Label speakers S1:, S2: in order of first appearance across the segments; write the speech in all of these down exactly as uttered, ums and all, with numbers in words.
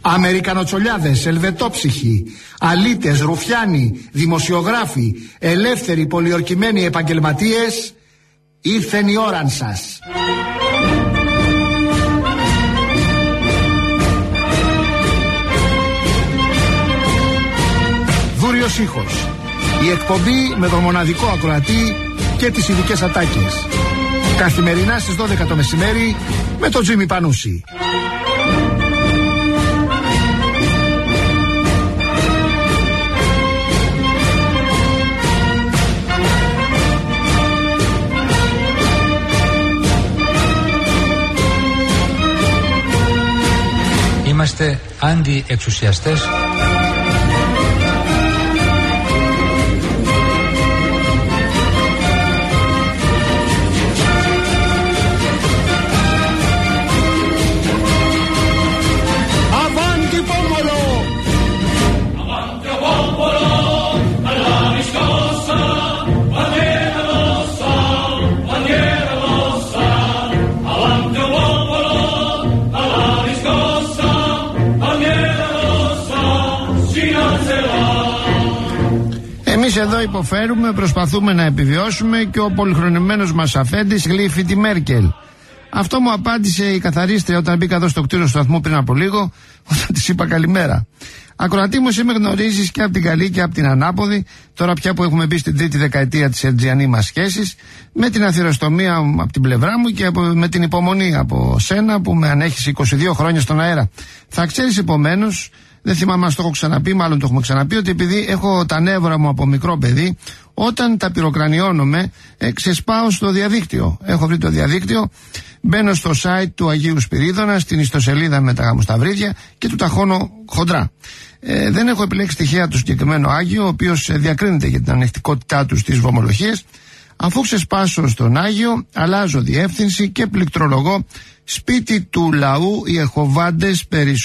S1: Αμερικανοτσολιάδες, ελβετόψυχοι, αλήτες, ρουφιάνοι, δημοσιογράφοι, ελεύθεροι, πολιορκημένοι επαγγελματίες, ήρθεν η ώραν σας. Δούριος ήχος. Η εκπομπή με τον μοναδικό ακροατή και τις ειδικές ατάκες. Καθημερινά στις δώδεκα το μεσημέρι με τον Τζίμι Πανούση.
S2: Είμαστε αντιεξουσιαστές.
S3: Εμείς εδώ υποφέρουμε, προσπαθούμε να επιβιώσουμε και ο πολυχρονημένος μας αφέντης γλύφει τη Μέρκελ. Αυτό μου απάντησε η καθαρίστρια όταν μπήκα εδώ στο κτίριο του σταθμού πριν από λίγο, όταν της είπα καλημέρα. Ακροατή μου, εσύ με γνωρίζεις και από την καλή και από την ανάποδη, τώρα πια που έχουμε μπει στην τρίτη δεκαετία της ερτζιανή μας σχέσης, με την αθυροστομία από την πλευρά μου και από, με την υπομονή από σένα που με ανέχεις είκοσι δύο χρόνια στον αέρα. Θα ξέρεις επομένως, δεν θυμάμαι αν το έχω ξαναπεί, μάλλον το έχουμε ξαναπεί, ότι επειδή έχω τα νεύρα μου από μικρό παιδί, όταν τα πυροκρανιώνομαι, ε, ξεσπάω στο διαδίκτυο. Έχω βρει το διαδίκτυο, μπαίνω στο site του Αγίου Σπυρίδωνα, στην ιστοσελίδα με τα γαμοσταυρίδια και του ταχώνω χοντρά. Ε, δεν έχω επιλέξει τυχαία το συγκεκριμένο Άγιο, ο οποίος διακρίνεται για την ανεκτικότητά του στις βομολογίες. Αφού ξεσπάσω στον Άγιο, αλλάζω διεύθυνση και πληκτρολογώ σπίτι του λαού ιεχωβάντες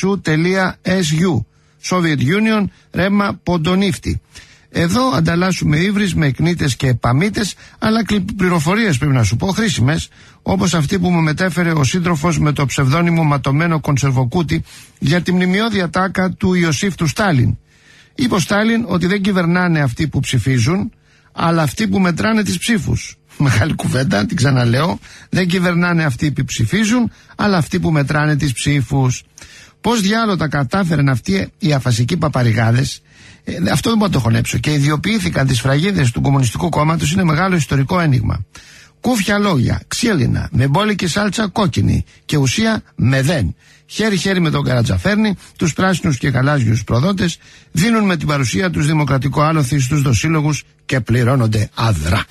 S3: περισσού.su Soviet Union, ρέμα Ποντονύφτη. Εδώ ανταλλάσσουμε ύβρις με εκνήτες και επαμήτες, αλλά πληροφορίες πρέπει να σου πω χρήσιμες, όπως αυτή που μου μετέφερε ο σύντροφος με το ψευδόνυμο ματωμένο κονσερβοκούτι για τη μνημειώδη ατάκα του Ιωσήφ του Στάλιν. Είπε ο Στάλιν ότι δεν κυβερνάνε αυτοί που ψηφίζουν, αλλά αυτοί που μετράνε τις ψήφους. Μεγάλη κουβέντα, την ξαναλέω. Δεν κυβερνάνε αυτοί που ψηφίζουν, αλλά αυτοί που μετράνε τις ψήφους. Πώς διάλογο τα κατάφεραν αυτοί οι αφασικοί παπαριγάδες, ε, αυτό δεν μπορώ να το χωνέψω. Και ιδιοποιήθηκαν τις φραγίδες του Κομμουνιστικού Κόμματος, είναι μεγάλο ιστορικό ένιγμα. Κούφια λόγια, ξύλινα, με μπόλικη σάλτσα κόκκινη και ουσία μεδέν. Χέρι-χέρι με τον Καρατζαφέρνη, τους πράσινους και γαλάζιους προδότες, δίνουν με την παρουσία τους δημοκρατικό άλοθη στους δοσύλλογους και πληρώνονται αδρά.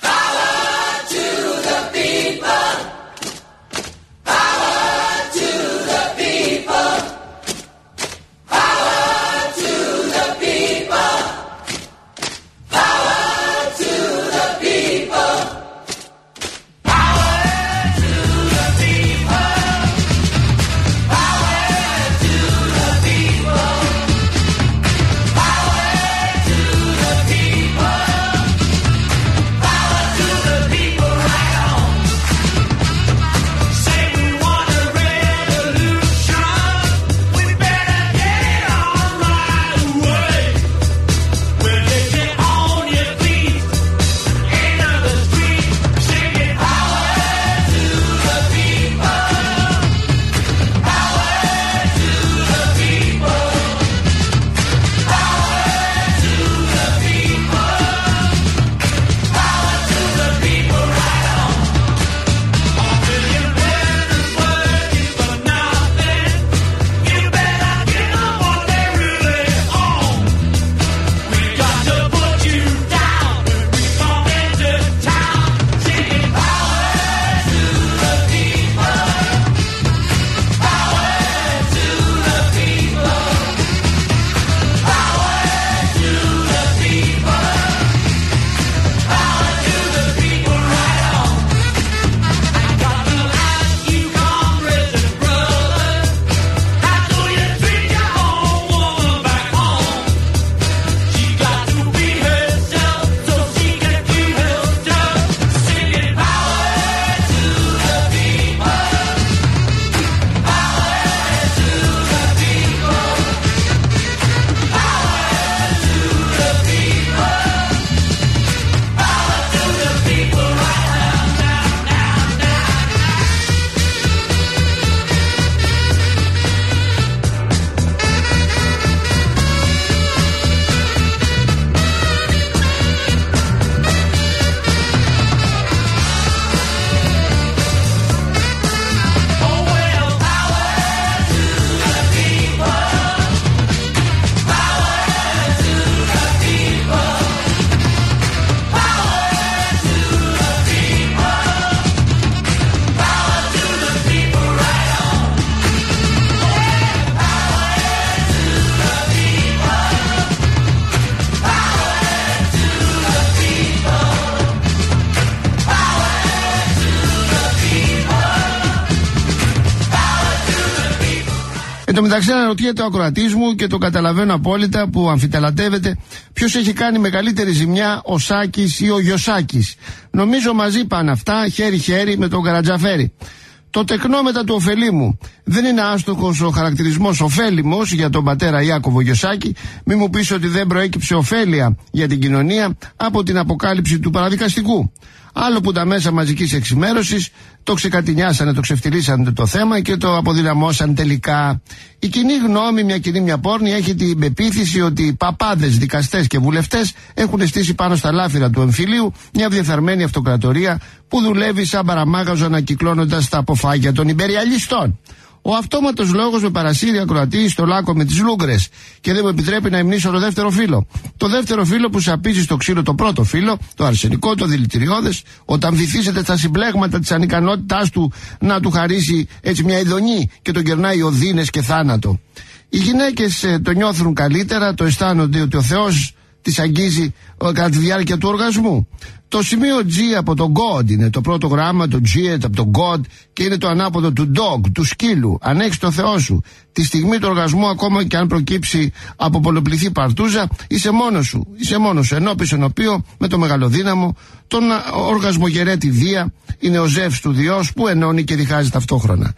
S3: Εν τω μεταξύ, αναρωτιέται ο ακροατής μου και το καταλαβαίνω απόλυτα που αμφιτελατεύεται ποιος έχει κάνει μεγαλύτερη ζημιά, ο Σάκης ή ο Γιωσάκης. Νομίζω μαζί πάνε αυτά, χέρι-χέρι με τον Καρατζαφέρη. Το τεκνόμετα του ωφελήμου. Δεν είναι άστοχος ο χαρακτηρισμός ωφέλιμος για τον πατέρα Ιάκωβο Γιωσάκη. Μη μου πεις ότι δεν προέκυψε ωφέλεια για την κοινωνία από την αποκάλυψη του παραδικαστικού. Άλλο που τα μέσα μαζικής εξημέρωσης το ξεκατηνιάσανε, το ξεφτυλίσανε το θέμα και το αποδυναμώσαν τελικά. Η κοινή γνώμη, μια κοινή μια πόρνη, έχει την πεποίθηση ότι οι παπάδες, δικαστές και βουλευτές έχουν στήσει πάνω στα λάφυρα του εμφυλίου μια διεφθαρμένη αυτοκρατορία που δουλεύει σαν παραμάγαζο ανακυκλώνοντας τα αποφάγια των υπεριαλιστών. Ο αυτόματος λόγος με παρασύρει ακροατή στο λάκκο με τις λούγκρες και δεν μου επιτρέπει να υμνήσω το δεύτερο φύλλο. Το δεύτερο φύλλο που σαπίζει στο ξύλο το πρώτο φύλλο, το αρσενικό, το δηλητηριώδες, όταν βυθίζεται στα συμπλέγματα της ανικανότητάς του να του χαρίσει έτσι μια ειδονή και τον κερνάει οδύνες και θάνατο. Οι γυναίκες ε, το νιώθουν καλύτερα, το αισθάνονται ότι ο Θεός τις αγγίζει ε, κατά τη διάρκεια του οργασμού. Το σημείο G από το God είναι το πρώτο γράμμα, το G από το God και είναι το ανάποδο του dog, του σκύλου. Αν έχεις το Θεό σου, τη στιγμή του οργασμού, ακόμα και αν προκύψει από πολλοπληθή παρτούζα, είσαι μόνος σου. Είσαι μόνος σου. Ενώπιον ενωπίο με το μεγαλοδύναμο, τον οργασμογερέτη βία, είναι ο Ζεύς του Διός που ενώνει και διχάζει ταυτόχρονα.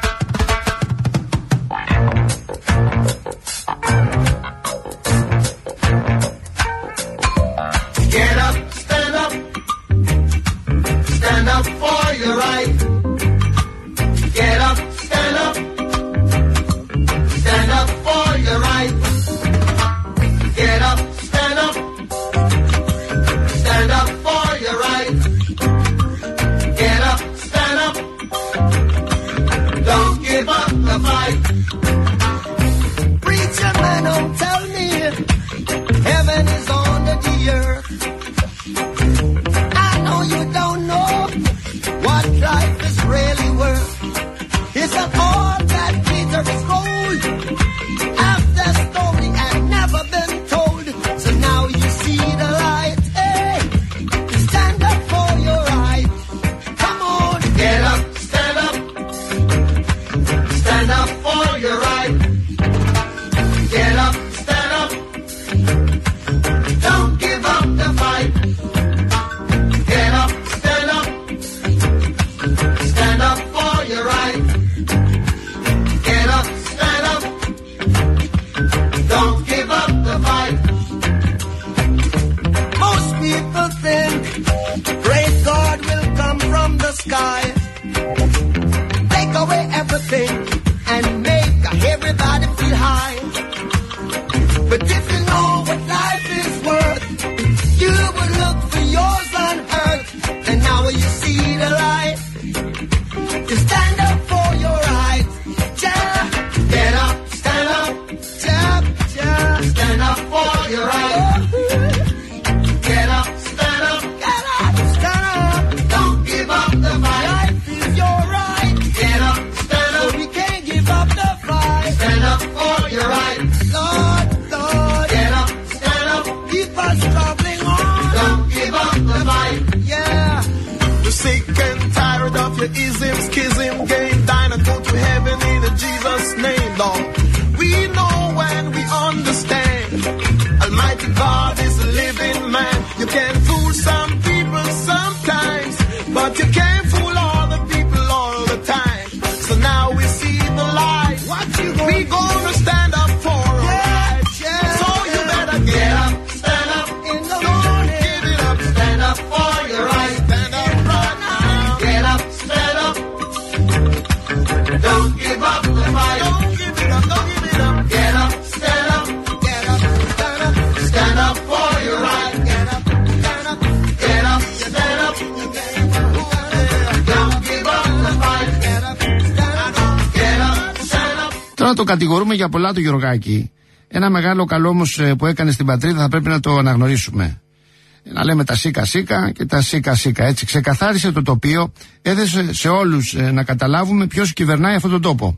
S3: Τώρα το κατηγορούμε για πολλά το Γιωργάκη. Ένα μεγάλο καλό όμως που έκανε στην πατρίδα θα πρέπει να το αναγνωρίσουμε. Να λέμε τα σίκα σίκα και τα σίκα σίκα. Έτσι ξεκαθάρισε το τοπίο, έδεσε σε όλους να καταλάβουμε ποιος κυβερνάει αυτόν τον τόπο.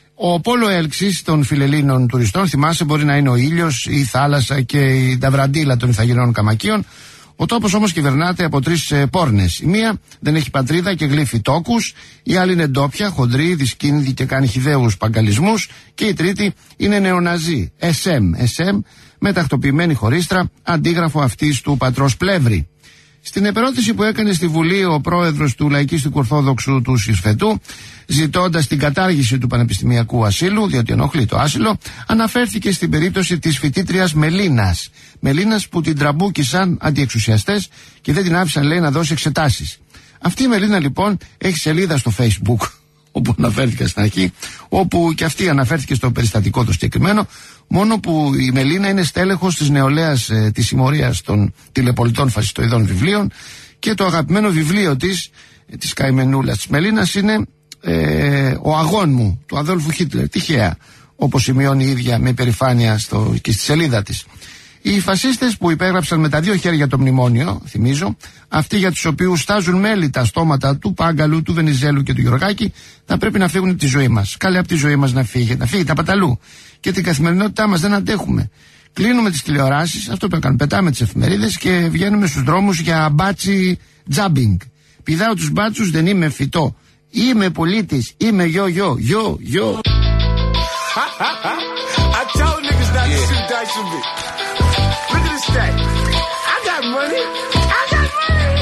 S3: Ο πόλο έλξης των φιλελλήνων τουριστών, θυμάσαι, μπορεί να είναι ο ήλιος, η θάλασσα και η ταβραντήλα των Ιθαγενών Καμακίων. Ο τόπος όμως κυβερνάται από τρεις ε, πόρνες. Η μία δεν έχει πατρίδα και γλύφει τόκους, η άλλη είναι ντόπια, χοντρή, δυσκίνητη και κάνει χυδαίους παγκαλισμούς, και η τρίτη είναι νεοναζί, ες εμ, ες εμ, με τακτοποιημένη χωρίστρα, αντίγραφο αυτής του πατρός Πλεύρη. Στην επερώτηση που έκανε στη Βουλή ο πρόεδρος του Λαϊκίστικου Ορθόδοξου του Συσφετού, ζητώντας την κατάργηση του πανεπιστημιακού ασύλου, διότι ενοχλεί το άσυλο, αναφέρθηκε στην περίπτωση της φοιτήτριας Μελίνας. Μελίνας που την τραμπούκησαν αντιεξουσιαστές και δεν την άφησαν, λέει, να δώσει εξετάσεις. Αυτή η Μελίνα λοιπόν έχει σελίδα στο Facebook, όπου αναφέρθηκε στην αρχή, όπου και αυτή αναφέρθηκε στο περιστατικό το συγκεκριμένο, μόνο που η Μελίνα είναι στέλεχος της νεολαίας ε, της συμμορίας των τηλεπολιτών φασιστοειδών βιβλίων, και το αγαπημένο βιβλίο της, ε, της καημενούλας της Μελίνας, είναι ε, «Ο αγών μου» του Αδόλφου Χίτλερ. Τυχαία, όπως σημειώνει η ίδια με υπερηφάνεια στο, και στη σελίδα της. Οι φασίστες που υπέγραψαν με τα δύο χέρια το μνημόνιο, θυμίζω, αυτοί για τους οποίους στάζουν μέλη τα στόματα του Πάγκαλου, του Βενιζέλου και του Γεωργάκη, θα πρέπει να φύγουν από τη ζωή μας. Καλή από τη ζωή μας να φύγει, να φύγει τα παταλού. Και την καθημερινότητά μας δεν αντέχουμε. Κλείνουμε τις τηλεοράσεις, αυτό που κάνουμε, πετάμε τις εφημερίδες και βγαίνουμε στους δρόμους για μπάτσι τζάμπινγκ. Πηδάω τους μπάτσους, δεν είμαι φυτό. Είμαι πολίτης, είμαι γιο γιο, γιο γιο.
S4: Stack. I got money. I got money.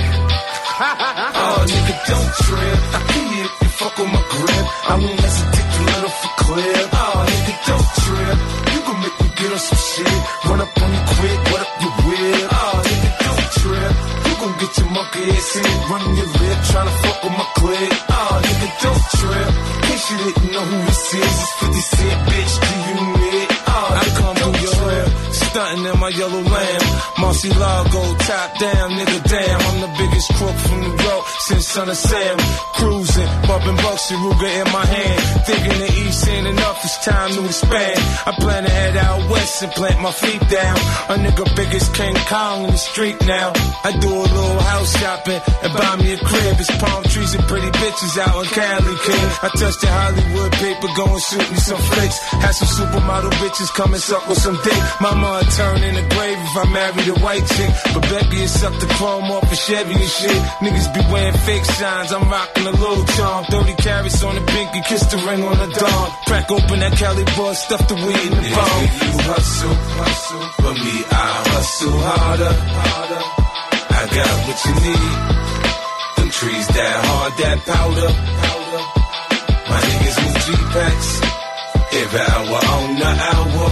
S4: Oh, nigga, don't trip. I feel it. You fuck on my grip. I won't hesitate to let off a clip. Oh, nigga, don't trip. You gon' make me get on some shit. Run up on you quick. What up your whip? Oh, nigga, don't trip. You gon' get your monkey ass in. Running your lip. Tryna fuck on my clip. Oh, nigga, don't trip. In case you didn't know who this is, it's fifty Cent, bitch. Do you need? Oh, I come through your trip. Stunting in my yellow lamb, Marcielago, top down, nigga, damn. I'm the biggest crook from the road since Son of Sam. Cruising, bumping Bucks and Ruger in my hand. Thinking the East ain't enough, it's time to expand. I plan to head out west and plant my feet down. A nigga big as King Kong in the street now. I do a little house shopping and buy me a crib. It's palm trees and pretty bitches out in Cali, kid. I touched the Hollywood paper, go and shoot me some flicks. Had some supermodel bitches come and suck with some dick. Mama turn in the grave if I married a white chick. But Becky is suck the chrome off of Chevy and shit. Niggas be wearing fake shines, I'm rocking a little charm. thirty carats on the pinky, kiss the ring on the dawn. Crack open that Cali bud, stuff the weed in the bomb. You hustle, hustle, for me I hustle harder, harder. I got what you need. Them trees that hard, that powder, powder. My niggas move G-Packs every hour on the hour.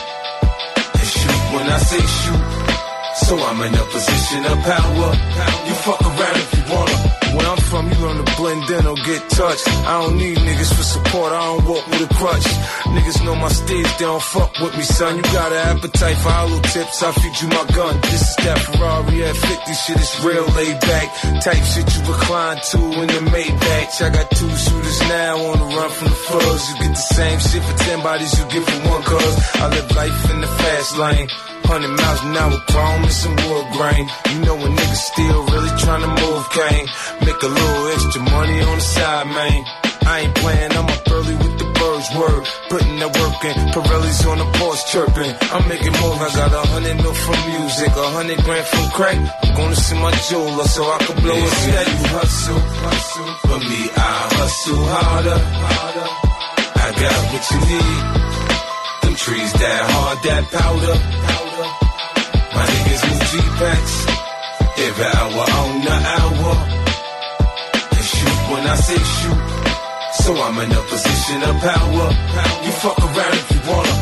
S4: When I say shoot, so I'm in a position of power. You fuck around if you wanna. Where I'm from, you learn to blend in or get touched. I don't need niggas for support, I don't walk with a crutch. Niggas know my stage, they don't fuck with me, son. You got an appetite for hollow tips, I feed you my gun. This is that Ferrari at fifty, shit is real laid back. Type shit you recline to in your Maybach. I got two shooters now on the run from the fuzz. You get the same shit for ten bodies you get for one, cuz I live life in the fast lane. Hundred miles an hour, chrome and some wood grain. You know when niggas still really tryna move cane. Make a little extra money on the side, man. I ain't playing, I'm up early with the birds, word. Putting that work in, Pirelli's on the porch chirping. I'm making moves, I got a hundred mil from music, a hundred grand from crack. I'm gonna see my jeweler so I can blow a stack. You hustle, hustle, for me I hustle harder, harder. I got what you need. Them trees that hard, that powder, powder. My niggas move G-Packs every hour on the hour. And shoot when I say shoot, so I'm in a position of power. You fuck around if you wanna.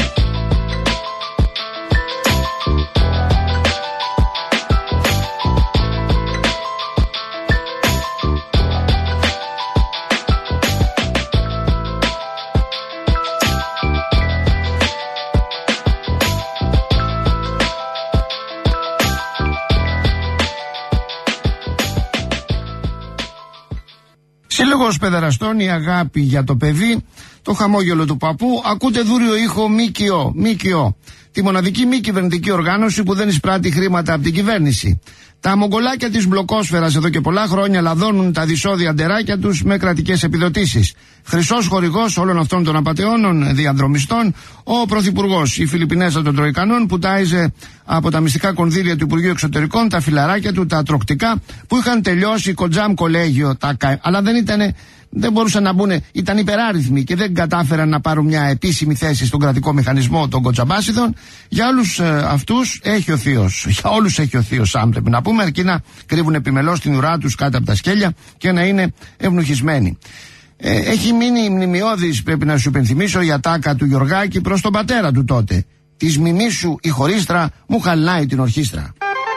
S3: Σύλλογος Παιδεραστών, η αγάπη για το παιδί, το χαμόγελο του παππού, ακούτε δούριο ήχο ΜΚΟ, ΜΚΟ. τη μοναδική μη κυβερνητική οργάνωση που δεν εισπράττει χρήματα από την κυβέρνηση. Τα μογκολάκια της μπλοκόσφαιρας εδώ και πολλά χρόνια λαδώνουν τα δυσόδια ντεράκια τους με κρατικές επιδοτήσεις. Χρυσός χορηγός όλων αυτών των απατεώνων διαδρομιστών, ο Πρωθυπουργός, η Φιλιππινέζα των Τροϊκανών, που τάιζε από τα μυστικά κονδύλια του Υπουργείου Εξωτερικών τα φιλαράκια του, τα τροκτικά, που είχαν τελειώσει κοντζάμ κολέγιο, τα, αλλά δεν ήτανε. Δεν μπορούσαν να μπουν, ήταν υπεράριθμοι και δεν κατάφεραν να πάρουν μια επίσημη θέση στον κρατικό μηχανισμό των κοτσαμπάσιδων. Για όλους ε, αυτούς έχει ο θείος. Για όλους έχει ο θείος, αν πρέπει να πούμε, αρκεί να κρύβουν επιμελώς την ουρά τους κάτω από τα σκέλια και να είναι ευνοχισμένοι. Ε, έχει μείνει μνημειώδης, πρέπει να σου υπενθυμίσω, η ατάκα του Γιωργάκη προς τον πατέρα του τότε. Της μιμής σου η χωρίστρα μου χαλάει την ορχήστρα.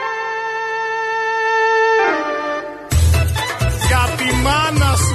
S4: Για τη μάνα σου.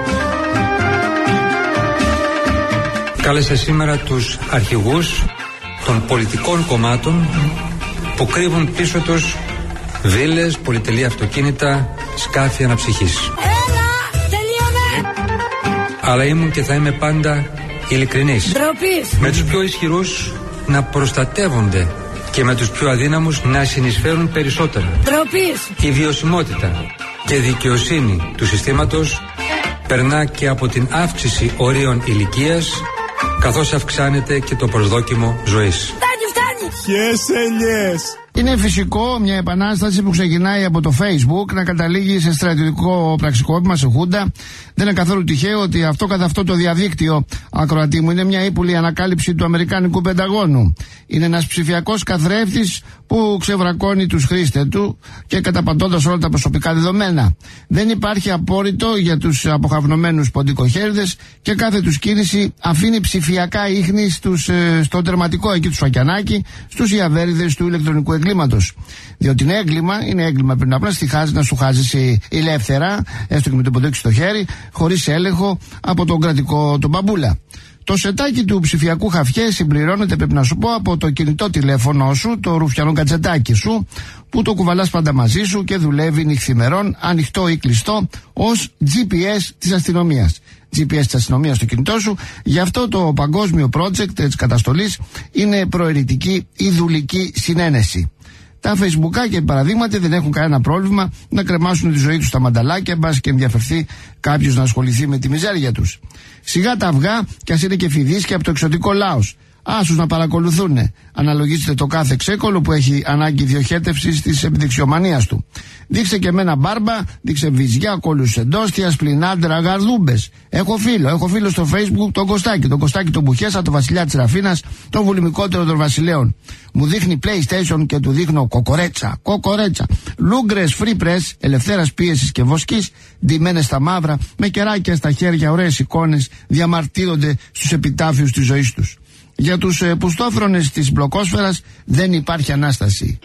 S2: Κάλεσα σήμερα τους αρχηγούς των πολιτικών κομμάτων που κρύβουν πίσω τους βίλες, πολυτελή αυτοκίνητα, σκάφη αναψυχής.
S5: Έλα, τελείωνε!
S2: Αλλά ήμουν και θα είμαι πάντα ειλικρινής.
S5: Ντροπής.
S2: Με τους πιο ισχυρούς να προστατεύονται και με τους πιο αδύναμους να συνεισφέρουν περισσότερα.
S5: Ντροπής.
S2: Η βιωσιμότητα και δικαιοσύνη του συστήματος περνά και από την αύξηση ορίων ηλικίας, καθώς αυξάνεται και το προσδόκιμο ζωής.
S5: Φτάνει, φτάνει!
S4: Yes, yes.
S3: Είναι φυσικό μια επανάσταση που ξεκινάει από το Facebook να καταλήγει σε στρατιωτικό πραξικόπημα, σε χούντα. Δεν είναι καθόλου τυχαίο ότι αυτό καθ' αυτό το διαδίκτυο, ακροατή μου, είναι μια ύπουλη ανακάλυψη του Αμερικάνικου Πενταγώνου. Είναι ένας ψηφιακός καθρέφτης που ξεβρακώνει τους χρήστες του και καταπατώντας όλα τα προσωπικά δεδομένα. Δεν υπάρχει απόρριτο για τους αποχαυνομένους ποντικοχέριδες και κάθε τους κίνηση αφήνει ψηφιακά ίχνη στους, ε, στο τερματικό εκεί του σφακιανάκι, στους ιαβέριδες του ηλεκτρονικού εγκλήματος. Διότι είναι έγκλημα, είναι έγκλημα πριν απλά στιχάζει να σου χάζει ελεύθερα, έστω και με το ποντίκι στο χέρι, χωρίς έλεγχο από τον κρατικό τον μπαμπούλα. Το σετάκι του ψηφιακού χαφιέ συμπληρώνεται, πρέπει να σου πω, από το κινητό τηλέφωνο σου, το ρουφιανό κατσετάκι σου, που το κουβαλάς πάντα μαζί σου και δουλεύει νυχθημερών, ανοιχτό ή κλειστό, ως τζι πι ες της αστυνομίας. τζι πι ες της αστυνομίας στο κινητό σου. Γι' αυτό το παγκόσμιο project της καταστολής είναι προαιρετική ή δουλική συνένεση. Τα facebookάκια, παραδείγματι, δεν έχουν κανένα πρόβλημα να κρεμάσουν τη ζωή τους στα μανταλάκια, μπας και ενδιαφερθεί κάποιος να ασχοληθεί με τη μιζέρια τους. Σιγά τα αυγά, κι ας είναι και φιδίσκια από το εξωτικό λάος. Άσους να παρακολουθούνε. Αναλογίστε το κάθε ξέκολο που έχει ανάγκη διοχέτευσης της επιδειξιομανίας του. Δείξε και εμένα μπάρμπα, δείξε βυζιά, κόλλους εντόστιας, πλινάντρα, γαρδούμπες. Έχω φίλο, έχω φίλο στο Facebook τον Κωστάκη, τον Κωστάκη τον Μπουχέσα, τον Βασιλιά της Ραφίνας, τον βουλημικότερο των Βασιλέων. Μου δείχνει PlayStation και του δείχνω κοκορέτσα, κοκορέτσα. Λούγκρες, free press, ελευθέρας πίεσης και βοσκής, ντυμένες στα μαύρα, με κεράκια στα χέρια, ωραίες εικόνες, διαμαρτύρονται στους επιτάφιους της ζωής τους. Για τους ε, πουστόφρονες της μπλοκόσφαιρας δεν υπάρχει ανάσταση.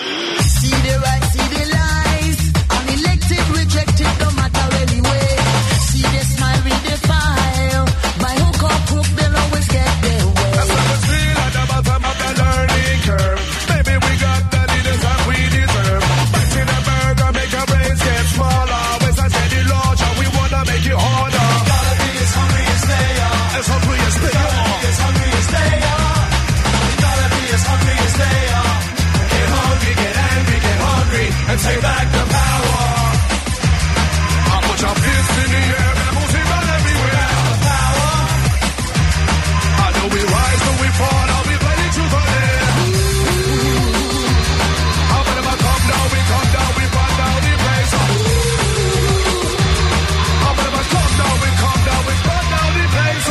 S4: And take back the power. I put your fist in the air and I'm gonna run everywhere. The power. I know we rise when we fall. I'll be ready to the end. How about if I come down, we come down, we run down the place. How about if I come down, we come down, we run down the place.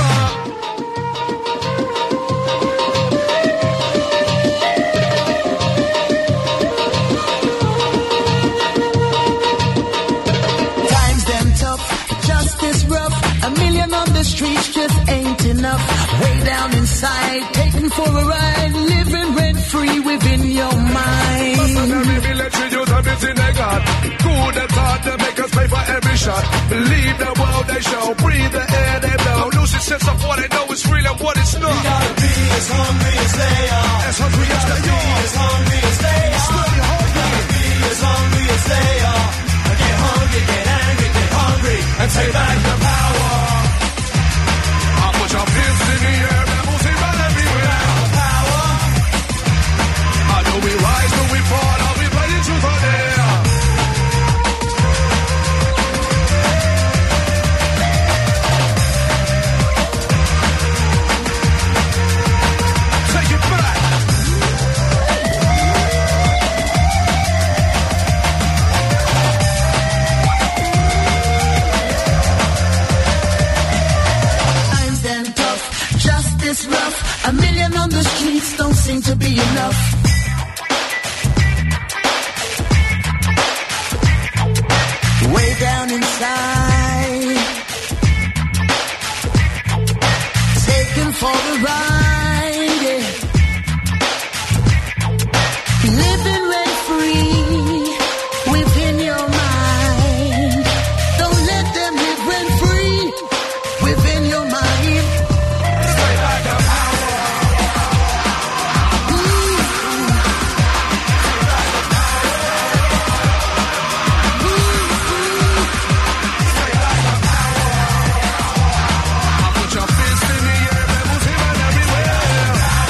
S6: The streets just ain't enough. Way down inside, taken for a ride, living rent free within your mind.
S4: Everything they got, good and hard to make us pay for every shot. Believe the world they show, breathe the air they blow. Lose your sense of what they know is real and what it's not. You gotta be as hungry as they are. As hungry as they are. As hungry as they are. Stay hungry. You gotta be as hungry as they are. Get hungry, get angry, get hungry, and take back the power. Put your fists in the air and we'll see right everywhere. The power.
S6: to be enough. Way down inside, taken for the ride, yeah. Living rent free within your mind. Don't let them live rent free within your mind. Straight like a power. Ooh. Straight like a power. I put your fist in the air, rebels here and everywhere.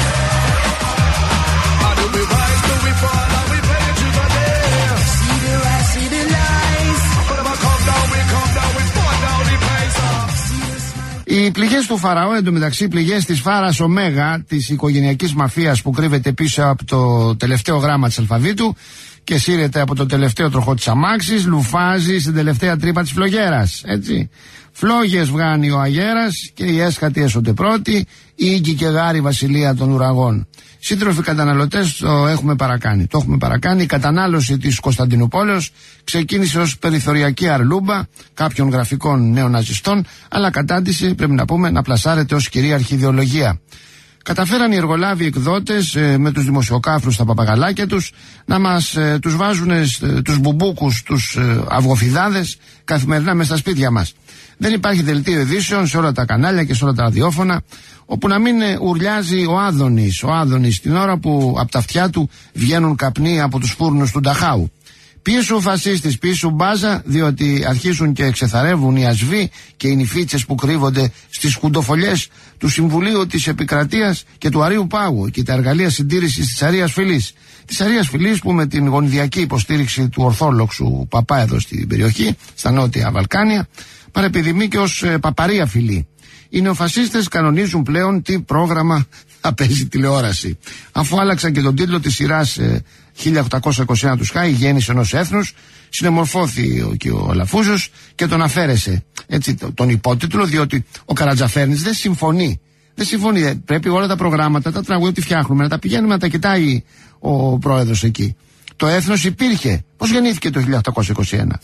S6: How do we rise, do we fall, how we play it to the day? See the rise, see the lies. Whenever come down, we come down, we fall down the place.
S3: Οι πληγές του Φαραώ, εντωμεταξύ πληγές της Φάρας Ωμέγα, της οικογενειακής μαφίας που κρύβεται πίσω από το τελευταίο γράμμα της αλφαβήτου και σύρεται από το τελευταίο τροχό της αμάξης, λουφάζει στην τελευταία τρύπα της φλογέρας. Έτσι. Φλόγες βγάνει ο αγέρας και οι έσχατοι έσονται πρώτοι, ίγκη και γάρι βασιλεία των ουραγών. Σύντροφοι καταναλωτές, το έχουμε παρακάνει. Το έχουμε παρακάνει. Η κατανάλωση της Κωνσταντινούπολεως ξεκίνησε ως περιθωριακή αρλούμπα κάποιων γραφικών νεοναζιστών, αλλά κατάντησε, πρέπει να πούμε, να πλασάρεται ως κυρίαρχη ιδεολογία. Καταφέραν οι εργολάβοι εκδότες ε, με τους δημοσιοκάφρους στα παπαγαλάκια τους να μας ε, τους βάζουν ε, τους μπουμπούκους, τους ε, αυγοφιδάδες καθημερινά μες στα σπίτια μας. Δεν υπάρχει δελτίο ειδήσεων σε όλα τα κανάλια και σε όλα τα ραδιόφωνα όπου να μην ε, ουρλιάζει ο Άδωνης, ο Άδωνης την ώρα που από τα αυτιά του βγαίνουν καπνοί από τους φούρνους του Νταχάου. Πίσω φασίστης, πίσω μπάζα, διότι αρχίζουν και εξεθαρεύουν οι ασβοί και οι νηφίτσες που κρύβονται στις κουντοφολιές του Συμβουλίου της Επικρατείας και του Αρείου Πάγου και τα εργαλεία συντήρησης της Αρείας Φυλής. Της Αρείας Φυλής που με την γονιδιακή υποστήριξη του Ορθόδοξου Παπά εδώ στην περιοχή, στα Νότια Βαλκάνια, παρεπιδημεί και ως ε, Παπαρία Φυλή. Οι νεοφασίστες κανονίζουν πλέον τι πρόγραμμα θα παίζει τηλεόραση. Αφού άλλαξαν και τον τίτλο της σειράς ε, χίλια οκτακόσια είκοσι ένα του Sky, η γέννηση ενός έθνους, συνεμορφώθη ο, και ο Αλαφούζος και τον αφαίρεσε έτσι, τον υπότιτλο, διότι ο Καρατζαφέρνης δεν συμφωνεί. Δεν συμφωνεί. Πρέπει όλα τα προγράμματα, τα τραγούδια, ό,τι φτιάχνουμε, να τα πηγαίνουμε να τα κοιτάει ο πρόεδρος εκεί. Το έθνος υπήρχε. Πώς γεννήθηκε το χίλια οκτακόσια είκοσι ένα?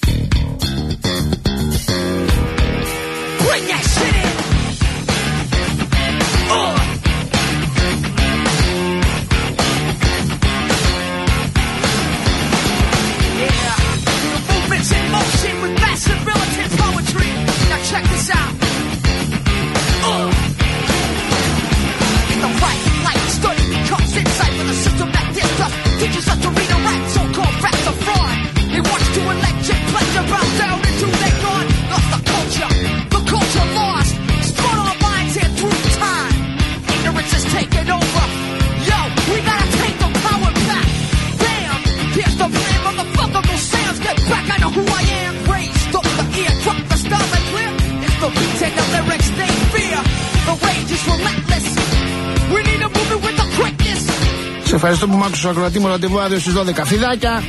S3: Σε ευχαριστώ που μ' άκουσες, ακροατή μου, ραντεβού αύριο στις δώδεκα. Φιδάκια!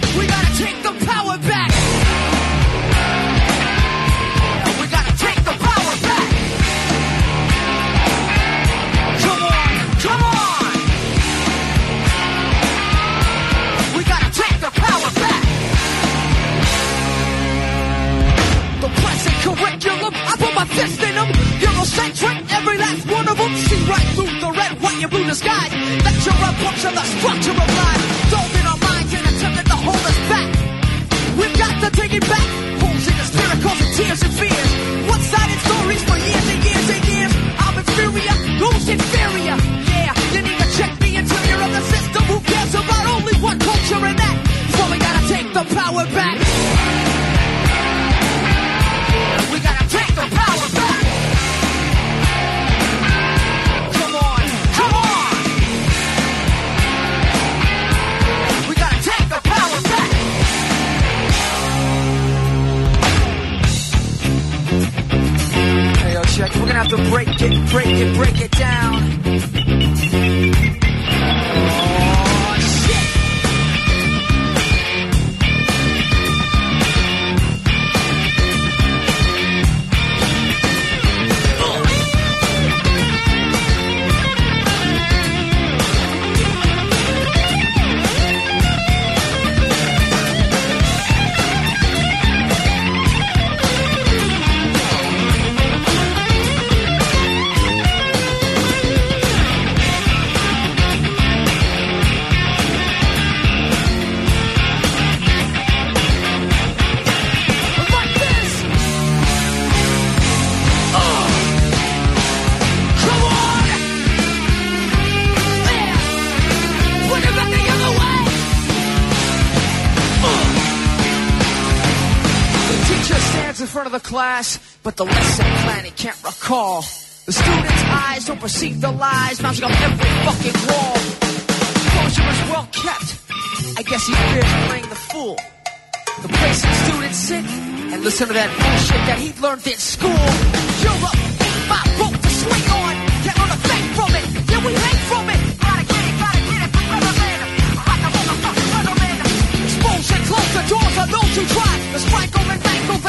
S6: Every last one of them see right through the red, white, and blue disguise. Lecture a bunch of the structure of life. Dove in our minds and attempted to hold us back. We've got to take it back. Holes in the spirit causing tears and fears. One-sided stories for years and years and years. I'm inferior, who's inferior? Yeah, you need to check the interior of the system. Who cares about only one culture and that? So we gotta take the power back. We gotta take the power back. We're gonna have to break it, break it, break it down. Oh, shit. of the class, but the lesson plan he can't recall. The students' eyes don't perceive the lies mounting up every fucking wall. Closure is well kept. I guess he fears playing the fool. The place the students sit and listen to that bullshit that he learned in school. Europe ain't my boat to swing on. Can't learn a thing from it. Yeah, we hang from it. Gotta get it, gotta get it, weatherman. Like the motherfucking weatherman. Expose and close the doors on those who try. The Franco and Banco